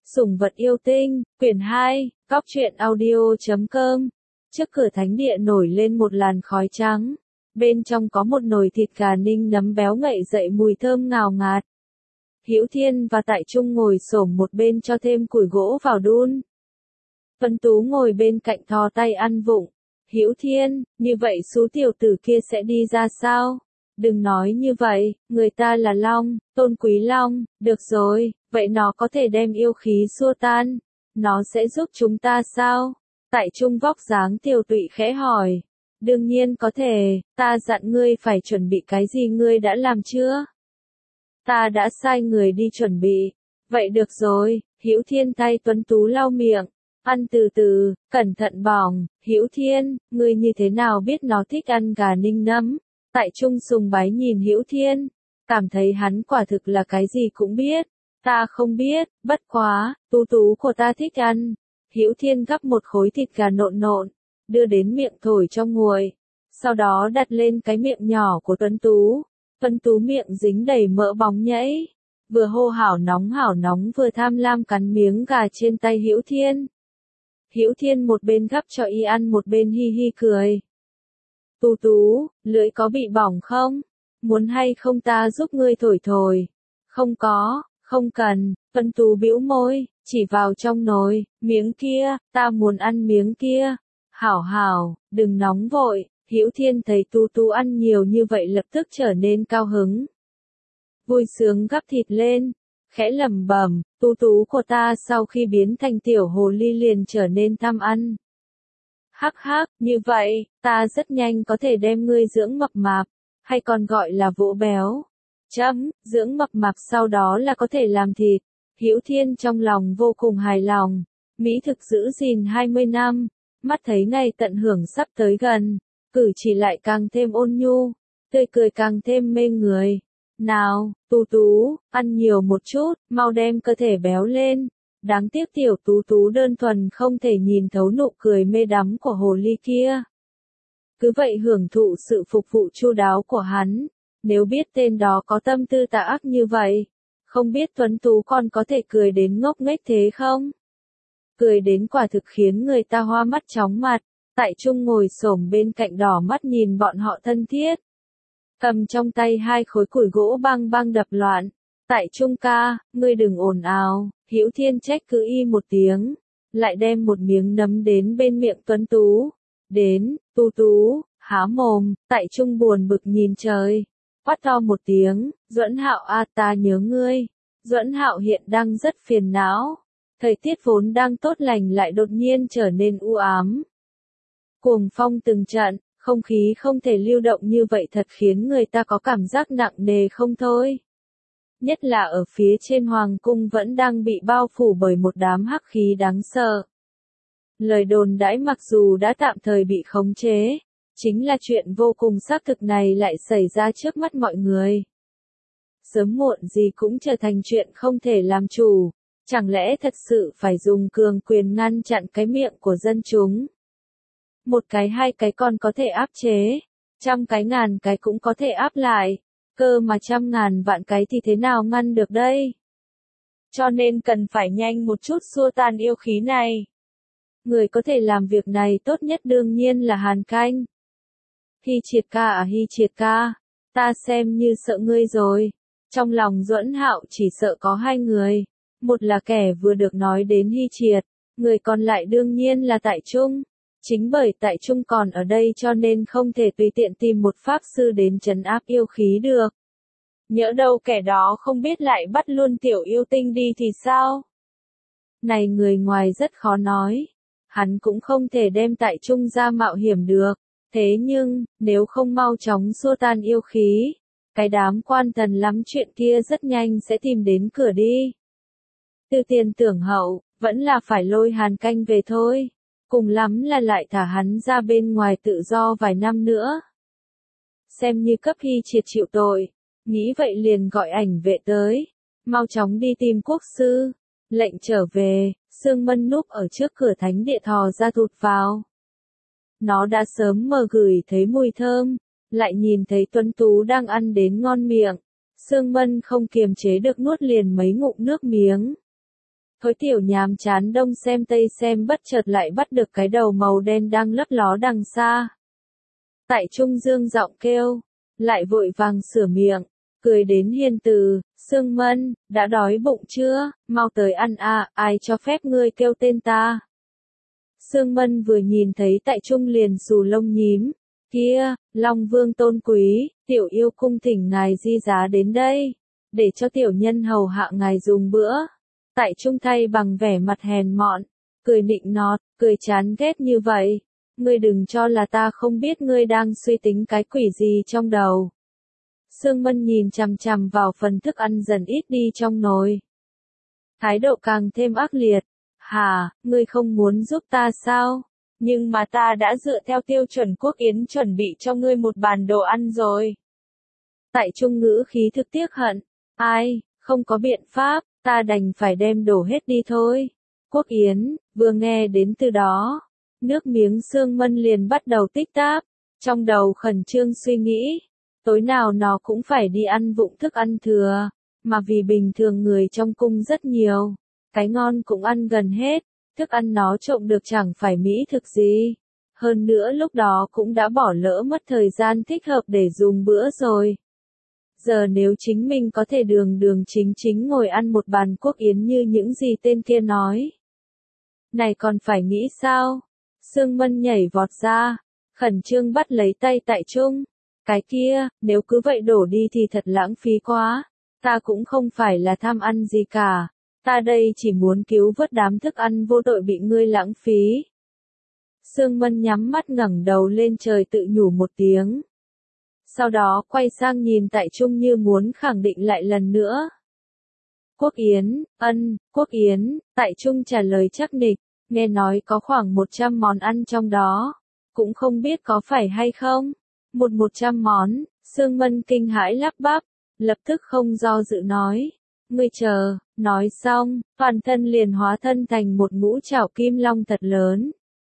Sủng vật yêu tinh, quyển 2, Cóc truyện audio.com. Trước cửa thánh địa nổi lên một làn khói trắng. Bên trong có một nồi thịt gà ninh nấm béo ngậy dậy mùi thơm ngào ngạt. Hữu Thiên và Tại Trung ngồi xổm một bên cho thêm củi gỗ vào đun. Tuấn Tú ngồi bên cạnh thò tay ăn vụng. Hữu Thiên, như vậy số tiểu tử kia sẽ đi ra sao? Đừng nói như vậy, người ta là Long, Tôn Quý Long, được rồi, vậy nó có thể đem yêu khí xua tan. Nó sẽ giúp chúng ta sao? Tại Trung vóc dáng tiều tụy khẽ hỏi. Đương nhiên có thể, ta dặn ngươi phải chuẩn bị cái gì ngươi đã làm chưa? Ta đã sai người đi chuẩn bị. Vậy được rồi, Hữu Thiên tay Tuấn Tú lau miệng. Ăn từ từ, cẩn thận bỏng. Hữu Thiên, ngươi như thế nào biết nó thích ăn gà ninh nấm? Tại Trung sùng bái nhìn Hữu Thiên, cảm thấy hắn quả thực là cái gì cũng biết. Ta không biết, bất quá, Tú Tú của ta thích ăn. Hữu Thiên gắp một khối thịt gà nộn nộn, đưa đến miệng thổi cho nguội, sau đó đặt lên cái miệng nhỏ của Tuấn Tú. Tuấn Tú miệng dính đầy mỡ bóng nhảy, vừa hô hảo nóng vừa tham lam cắn miếng gà trên tay Hữu Thiên. Hữu Thiên một bên gắp cho y ăn một bên hi hi cười. Tú Tú, lưỡi có bị bỏng không? Muốn hay không ta giúp ngươi thổi thổi? Không có, không cần. Tuấn Tú bĩu môi, chỉ vào trong nồi, miếng kia, ta muốn ăn miếng kia. Hảo hảo, đừng nóng vội. Hữu Thiên thấy Tú Tú ăn nhiều như vậy lập tức trở nên cao hứng. Vui sướng gắp thịt lên, khẽ lẩm bẩm, Tú Tú của ta sau khi biến thành tiểu hồ ly liền trở nên tham ăn. Hắc hắc, như vậy, ta rất nhanh có thể đem ngươi dưỡng mập mạp, hay còn gọi là vỗ béo. Dưỡng mập mạp sau đó là có thể làm thịt. Hữu Thiên trong lòng vô cùng hài lòng. Mỹ thực giữ gìn 20 năm, mắt thấy ngày tận hưởng sắp tới gần, cử chỉ lại càng thêm ôn nhu, tươi cười càng thêm mê người. Nào, Tú Tú, ăn nhiều một chút, mau đem cơ thể béo lên. Đáng tiếc tiểu Tú Tú đơn thuần không thể nhìn thấu nụ cười mê đắm của hồ ly kia. Cứ vậy hưởng thụ sự phục vụ chu đáo của hắn. Nếu biết tên đó có tâm tư tà ác như vậy, không biết Tuấn Tú còn có thể cười đến ngốc nghếch thế không? Cười đến quả thực khiến người ta hoa mắt chóng mặt. Tại Trung ngồi xổm bên cạnh đỏ mắt nhìn bọn họ thân thiết. Cầm trong tay hai khối củi gỗ bang bang đập loạn. Tại Trung ca, ngươi đừng ồn ào. Hữu Thiên trách cứ y một tiếng, lại đem một miếng nấm đến bên miệng Tuấn Tú. Đến, Tú Tú, há mồm. Tại Trung buồn bực nhìn trời, quát to một tiếng, Duẫn Hạo a ta nhớ ngươi. Duẫn Hạo hiện đang rất phiền não. Thời tiết vốn đang tốt lành lại đột nhiên trở nên u ám. Cuồng phong từng trận, không khí không thể lưu động như vậy thật khiến người ta có cảm giác nặng nề không thôi. Nhất là ở phía trên hoàng cung vẫn đang bị bao phủ bởi một đám hắc khí đáng sợ. Lời đồn đãi mặc dù đã tạm thời bị khống chế, chính là chuyện vô cùng xác thực này lại xảy ra trước mắt mọi người. Sớm muộn gì cũng trở thành chuyện không thể làm chủ, chẳng lẽ thật sự phải dùng cường quyền ngăn chặn cái miệng của dân chúng? Một cái hai cái còn có thể áp chế, 100 cái ngàn cái cũng có thể áp lại. Cơ mà 100.000 vạn cái thì thế nào ngăn được đây? Cho nên cần phải nhanh một chút xua tan yêu khí này. Người có thể làm việc này tốt nhất đương nhiên là Hàn Canh. Hi Triệt ca, ta xem như sợ ngươi rồi. Trong lòng Duẫn Hạo chỉ sợ có hai người. Một là kẻ vừa được nói đến Hi Triệt, người còn lại đương nhiên là Tại Trung. Chính bởi Tại Trung còn ở đây cho nên không thể tùy tiện tìm một pháp sư đến trấn áp yêu khí được. Nhỡ đâu kẻ đó không biết lại bắt luôn tiểu yêu tinh đi thì sao? Này người ngoài rất khó nói. Hắn cũng không thể đem Tại Trung ra mạo hiểm được. Thế nhưng, nếu không mau chóng xua tan yêu khí, cái đám quan thần lắm chuyện kia rất nhanh sẽ tìm đến cửa đi. Từ tiền tưởng hậu, vẫn là phải lôi Hàn Canh về thôi. Cùng lắm là lại thả hắn ra bên ngoài tự do vài năm nữa. Xem như cấp Hi Triệt chịu tội. Nghĩ vậy liền gọi ảnh vệ tới. Mau chóng đi tìm quốc sư. Lệnh trở về, Sương Mân núp ở trước cửa thánh địa thò ra thụt vào. Nó đã sớm mơ gửi thấy mùi thơm. Lại nhìn thấy Tuấn Tú đang ăn đến ngon miệng. Sương Mân không kiềm chế được nuốt liền mấy ngụm nước miếng. Thối tiểu nhàm chán đông xem tây xem bất chợt lại bắt được cái đầu màu đen đang lấp ló đằng xa. Tại Trung dương giọng kêu, lại vội vàng sửa miệng, cười đến hiền từ, Sương Mân, đã đói bụng chưa, mau tới ăn à, ai cho phép ngươi kêu tên ta. Sương Mân vừa nhìn thấy Tại Trung liền xù lông nhím, kia, Long Vương tôn quý, tiểu yêu cung thỉnh ngài di giá đến đây, để cho tiểu nhân hầu hạ ngài dùng bữa. Tại Trung thay bằng vẻ mặt hèn mọn, cười nịnh nọt, cười chán ghét như vậy. Ngươi đừng cho là ta không biết ngươi đang suy tính cái quỷ gì trong đầu. Sương Mân nhìn chằm chằm vào phần thức ăn dần ít đi trong nồi. Thái độ càng thêm ác liệt. Hà, ngươi không muốn giúp ta sao? Nhưng mà ta đã dựa theo tiêu chuẩn quốc yến chuẩn bị cho ngươi một bàn đồ ăn rồi. Tại Trung ngữ khí thực tiếc hận. Ai, không có biện pháp, ta đành phải đem đổ hết đi thôi. Quốc yến, vừa nghe đến từ đó. Nước miếng Sương Mân liền bắt đầu tích tắc, trong đầu khẩn trương suy nghĩ, tối nào nó cũng phải đi ăn vụng thức ăn thừa, mà vì bình thường người trong cung rất nhiều, cái ngon cũng ăn gần hết, thức ăn nó trộm được chẳng phải mỹ thực gì. Hơn nữa lúc đó cũng đã bỏ lỡ mất thời gian thích hợp để dùng bữa rồi. Giờ nếu chính mình có thể đường đường chính chính ngồi ăn một bàn quốc yến như những gì tên kia nói. Này còn phải nghĩ sao? Sương Mân nhảy vọt ra, khẩn trương bắt lấy tay Tại Trung. Cái kia, nếu cứ vậy đổ đi thì thật lãng phí quá. Ta cũng không phải là tham ăn gì cả. Ta đây chỉ muốn cứu vớt đám thức ăn vô tội bị ngươi lãng phí. Sương Mân nhắm mắt ngẩng đầu lên trời tự nhủ một tiếng. Sau đó quay sang nhìn Tại Trung như muốn khẳng định lại lần nữa. Quốc yến, quốc yến, Tại Trung trả lời chắc nịch. Nghe nói có khoảng 100 món ăn trong đó, cũng không biết có phải hay không. 100 món, Sương Mân kinh hãi lắp bắp, lập tức không do dự nói. Ngươi chờ, nói xong, toàn thân liền hóa thân thành một ngũ trảo kim long thật lớn.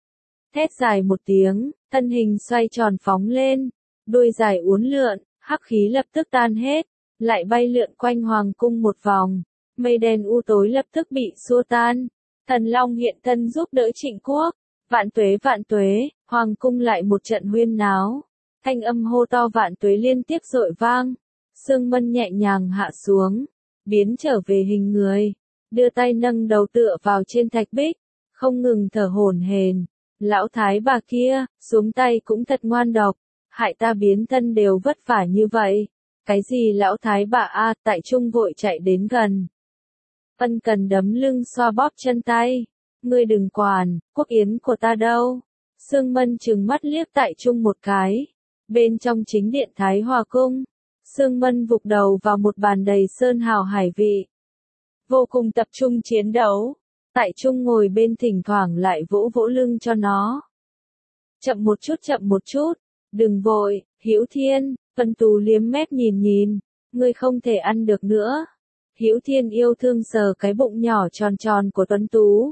Thét dài một tiếng, thân hình xoay tròn phóng lên, đuôi dài uốn lượn, hắc khí lập tức tan hết, lại bay lượn quanh hoàng cung một vòng, mây đen u tối lập tức bị xua tan. Thần Long hiện thân giúp đỡ Trịnh Quốc, vạn tuế, hoàng cung lại một trận huyên náo, thanh âm hô to vạn tuế liên tiếp dội vang, Sương Mân nhẹ nhàng hạ xuống, biến trở về hình người, đưa tay nâng đầu tựa vào trên thạch bích, không ngừng thở hổn hển. Lão thái bà kia, xuống tay cũng thật ngoan độc, hại ta biến thân đều vất vả như vậy, cái gì lão thái bà a? Tại Trung vội chạy đến gần. Ân Cần đấm lưng xoa bóp chân tay. Ngươi đừng quản, quốc yến của ta đâu. Sương Mân trừng mắt liếc Tại Trung một cái. Bên trong chính điện Thái Hòa Cung, Sương Mân vụt đầu vào một bàn đầy sơn hào hải vị. Vô cùng tập trung chiến đấu. Tại Trung ngồi bên thỉnh thoảng lại vỗ vỗ lưng cho nó. Chậm một chút, đừng vội, Hữu Thiên, Vân Tú liếm mép nhìn, ngươi không thể ăn được nữa. Hữu Thiên yêu thương sờ cái bụng nhỏ tròn tròn của Tuấn Tú.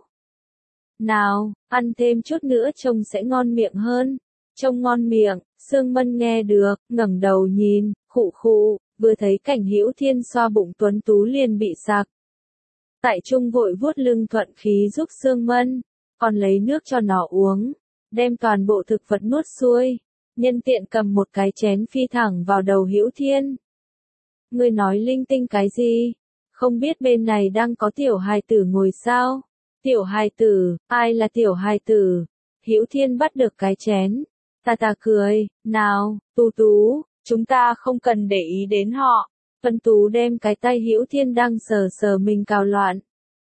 Nào, ăn thêm chút nữa trông sẽ ngon miệng hơn. Trông ngon miệng, Sương Mân nghe được, ngẩng đầu nhìn, khụ khụ, vừa thấy cảnh Hữu Thiên xoa bụng Tuấn Tú liền bị sặc. Tại Trung vội vuốt lưng thuận khí giúp Sương Mân, còn lấy nước cho nó uống, đem toàn bộ thực vật nuốt xuôi, nhân tiện cầm một cái chén phi thẳng vào đầu Hữu Thiên. Ngươi nói linh tinh cái gì? Không biết bên này đang có tiểu hài tử ngồi sao? Tiểu hài tử, ai là tiểu hài tử? Hữu Thiên bắt được cái chén. Ta cười, nào, Tú, chúng ta không cần để ý đến họ. Vân Tú đem cái tay Hữu Thiên đang sờ mình cào loạn.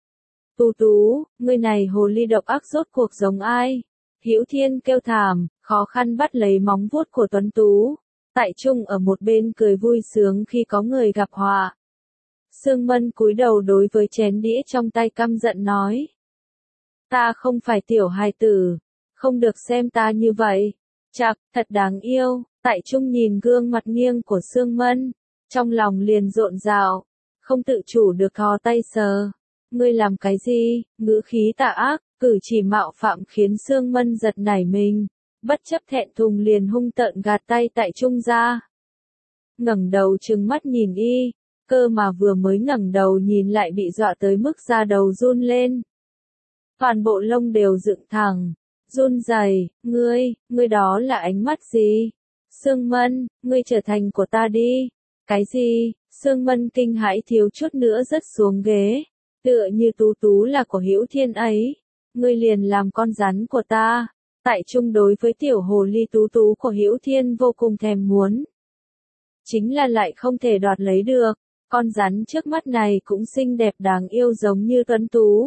Tú, ngươi này hồ ly độc ác rốt cuộc giống ai? Hữu Thiên kêu thảm, khó khăn bắt lấy móng vuốt của Tuấn Tú. Tại Trung ở một bên cười vui sướng khi có người gặp họa. Sương Mân cúi đầu đối với chén đĩa trong tay căm giận nói. Ta không phải tiểu hài tử, không được xem ta như vậy. Chạc, thật đáng yêu. Tại Trung nhìn gương mặt nghiêng của Sương Mân, trong lòng liền rộn rào, không tự chủ được thò tay sờ. Ngươi làm cái gì? Ngữ khí tà ác, cử chỉ mạo phạm khiến Sương Mân giật nảy mình, bất chấp thẹn thùng liền hung tợn gạt tay Tại Trung ra. Ngẩng đầu trừng mắt nhìn y, cơ mà vừa mới ngẩng đầu nhìn lại bị dọa tới mức da đầu run lên. Toàn bộ lông đều dựng thẳng, run rẩy, ngươi đó là ánh mắt gì? Sương Mân, ngươi trở thành của ta đi. Cái gì? Sương Mân kinh hãi thiếu chút nữa rớt xuống ghế, tựa như Tú Tú là của Hữu Thiên ấy. Ngươi liền làm con rắn của ta. Tại Trung đối với tiểu hồ ly Tú Tú của Hữu Thiên vô cùng thèm muốn. Chính là lại không thể đoạt lấy được, con rắn trước mắt này cũng xinh đẹp đáng yêu giống như Tuấn Tú.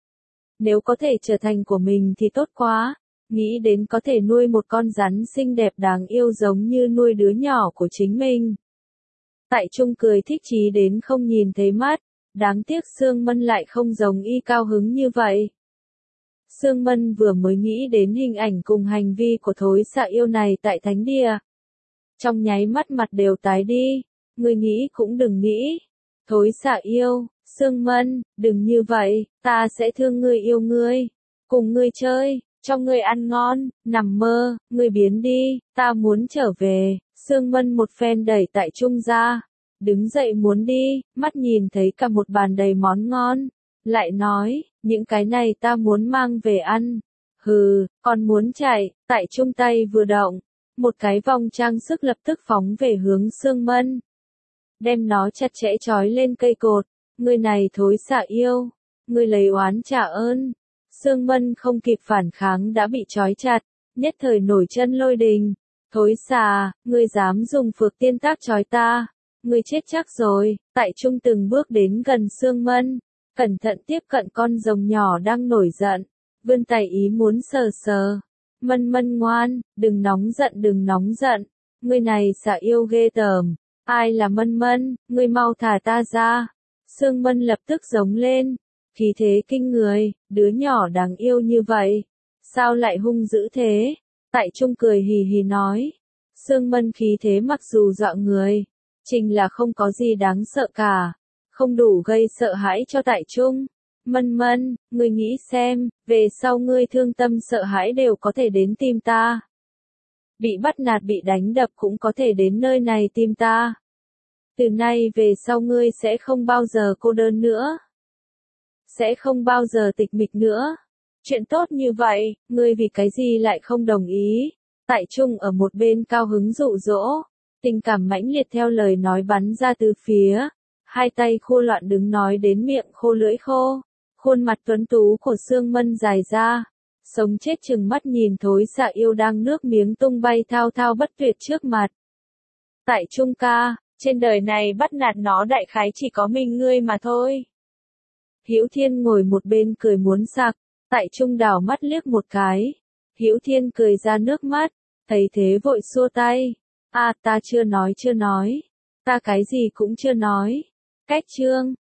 Nếu có thể trở thành của mình thì tốt quá, nghĩ đến có thể nuôi một con rắn xinh đẹp đáng yêu giống như nuôi đứa nhỏ của chính mình. Tại Trung cười thích chí đến không nhìn thấy mắt, đáng tiếc Sương Mân lại không giống y cao hứng như vậy. Sương Mân vừa mới nghĩ đến hình ảnh cùng hành vi của thối xạ yêu này tại thánh địa. Trong nháy mắt mặt đều tái đi, ngươi nghĩ cũng đừng nghĩ. Thối xạ yêu, Sương Mân, đừng như vậy, ta sẽ thương ngươi yêu ngươi, cùng ngươi chơi, cho ngươi ăn ngon, nằm mơ, ngươi biến đi, ta muốn trở về. Sương Mân một phen đẩy Tại Trung ra, đứng dậy muốn đi, mắt nhìn thấy cả một bàn đầy món ngon, lại nói, những cái này ta muốn mang về ăn. Hừ, còn muốn chạy. Tại Trung tay vừa động, một cái vòng trang sức lập tức phóng về hướng Sương Mân, đem nó chặt chẽ trói lên cây cột. Ngươi này thối xạ yêu, ngươi lấy oán trả ơn. Sương Mân không kịp phản kháng đã bị trói chặt, nhất thời nổi chân lôi đình. Thối xà, ngươi dám dùng phược tiên tác trói ta, ngươi chết chắc rồi. Tại Trung từng bước đến gần Sương Mân, cẩn thận tiếp cận con rồng nhỏ đang nổi giận, vươn tay ý muốn sờ sờ. Mân Mân ngoan, đừng nóng giận, ngươi này xạ yêu ghê tởm. Ai là Mân Mân, ngươi mau thả ta ra. Sương Mân lập tức giống lên, khí thế kinh người, đứa nhỏ đáng yêu như vậy, sao lại hung dữ thế? Tại Trung cười hì hì nói, Sương Mân khí thế mặc dù dọa người, chính là không có gì đáng sợ cả, không đủ gây sợ hãi cho Tại Trung. Mân Mân, ngươi nghĩ xem, về sau ngươi thương tâm sợ hãi đều có thể đến tìm ta. Bị bắt nạt bị đánh đập cũng có thể đến nơi này tìm ta. Từ nay về sau ngươi sẽ không bao giờ cô đơn nữa. Sẽ không bao giờ tịch mịch nữa. Chuyện tốt như vậy, ngươi vì cái gì lại không đồng ý? Tại Trung ở một bên cao hứng dụ dỗ, tình cảm mãnh liệt theo lời nói bắn ra từ phía, hai tay khô loạn đứng nói đến miệng khô lưỡi khô, khuôn mặt tuấn tú của Sương Mân dài ra, sống chết chừng mắt nhìn thối xạ yêu đang nước miếng tung bay thao thao bất tuyệt trước mặt. Tại Trung ca, trên đời này bắt nạt nó đại khái chỉ có mình ngươi mà thôi. Hữu Thiên ngồi một bên cười muốn sặc, Tại Trung đảo mắt liếc một cái. Hữu Thiên cười ra nước mắt, thấy thế vội xua tay. Ta chưa nói. Ta cái gì cũng chưa nói. Cách chương.